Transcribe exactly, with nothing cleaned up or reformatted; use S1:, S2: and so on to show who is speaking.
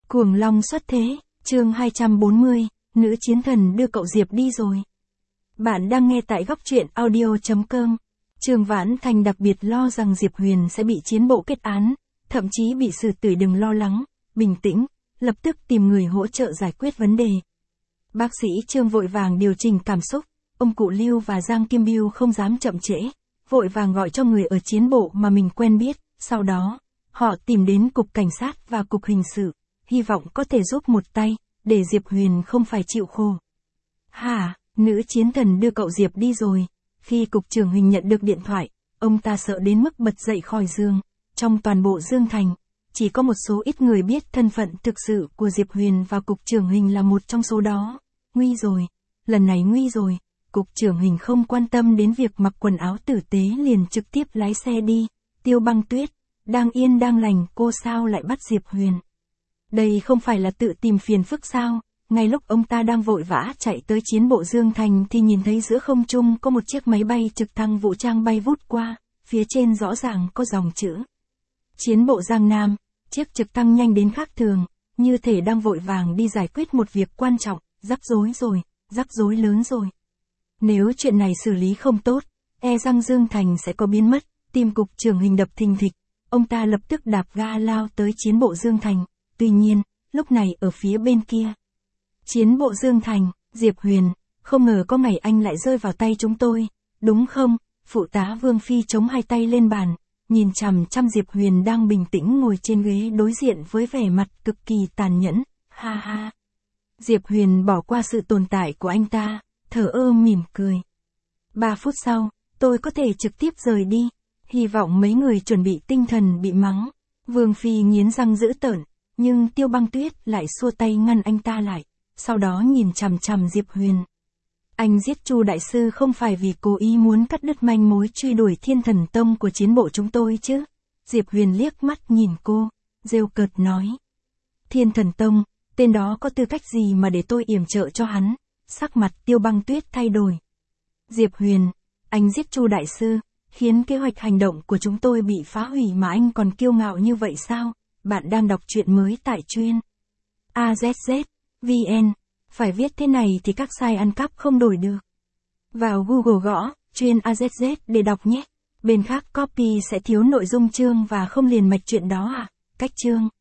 S1: Cuồng long xuất thế, chương hai trăm bốn mươi, nữ chiến thần đưa cậu Diệp đi rồi. Bạn đang nghe tại góc truyện audio chấm com. Trương Vãn Thành đặc biệt lo rằng Diệp Huyền sẽ bị chiến bộ kết án, thậm chí bị xử tử. Đừng lo lắng, bình tĩnh, lập tức tìm người hỗ trợ giải quyết vấn đề. Bác sĩ Trương vội vàng điều chỉnh cảm xúc, ông cụ Lưu và Giang Kim Biêu không dám chậm trễ, vội vàng gọi cho người ở chiến bộ mà mình quen biết, sau đó, họ tìm đến cục cảnh sát và cục hình sự, hy vọng có thể giúp một tay, để Diệp Huyền không phải chịu khổ. Hả, nữ chiến thần đưa cậu Diệp đi rồi. Khi cục trưởng Hình nhận được điện thoại, ông ta sợ đến mức bật dậy khỏi giường. Trong toàn bộ Dương Thành, chỉ có một số ít người biết thân phận thực sự của Diệp Huyền và cục trưởng Hình là một trong số đó. Nguy rồi, lần này nguy rồi. Cục trưởng Hình không quan tâm đến việc mặc quần áo tử tế liền trực tiếp lái xe đi. Tiêu Băng Tuyết, đang yên đang lành, cô sao lại bắt Diệp Huyền? Đây không phải là tự tìm phiền phức sao? Ngay lúc ông ta đang vội vã chạy tới chiến bộ Dương Thành thì nhìn thấy giữa không trung có một chiếc máy bay trực thăng vũ trang bay vút qua, phía trên rõ ràng có dòng chữ. Chiến bộ Giang Nam, chiếc trực thăng nhanh đến khác thường, như thể đang vội vàng đi giải quyết một việc quan trọng, rắc rối rồi, rắc rối lớn rồi. Nếu chuyện này xử lý không tốt, e rằng Dương Thành sẽ có biến mất, tim cục trưởng Hình đập thình thịch, ông ta lập tức đạp ga lao tới chiến bộ Dương Thành, tuy nhiên, lúc này ở phía bên kia. Chiến bộ Dương Thành, Diệp Huyền, không ngờ có ngày anh lại rơi vào tay chúng tôi, đúng không? Phụ tá Vương Phi chống hai tay lên bàn, nhìn chằm chằm Diệp Huyền đang bình tĩnh ngồi trên ghế đối diện với vẻ mặt cực kỳ tàn nhẫn, ha ha. Diệp Huyền bỏ qua sự tồn tại của anh ta, thở ơ mỉm cười. Ba phút sau, tôi có thể trực tiếp rời đi, hy vọng mấy người chuẩn bị tinh thần bị mắng. Vương Phi nghiến răng dữ tợn, nhưng Tiêu Băng Tuyết lại xua tay ngăn anh ta lại, sau đó nhìn chằm chằm Diệp Huyền. Anh giết Chu đại sư không phải vì cố ý muốn cắt đứt manh mối truy đuổi Thiên Thần Tông của chiến bộ chúng tôi chứ? Diệp Huyền liếc mắt nhìn cô, rêu cợt nói. Thiên Thần Tông, tên đó có tư cách gì mà để tôi yểm trợ cho hắn? Sắc mặt Tiêu Băng Tuyết thay đổi. Diệp Huyền, anh giết Chu đại sư, khiến kế hoạch hành động của chúng tôi bị phá hủy mà anh còn kiêu ngạo như vậy sao? Bạn đang đọc truyện mới tại truyện a zét zét vê en, phải viết thế này thì các site ăn cắp không đổi được. Vào Google gõ, truyện a zét zét để đọc nhé. Bên khác copy sẽ thiếu nội dung chương và không liền mạch chuyện đó à? Cách chương.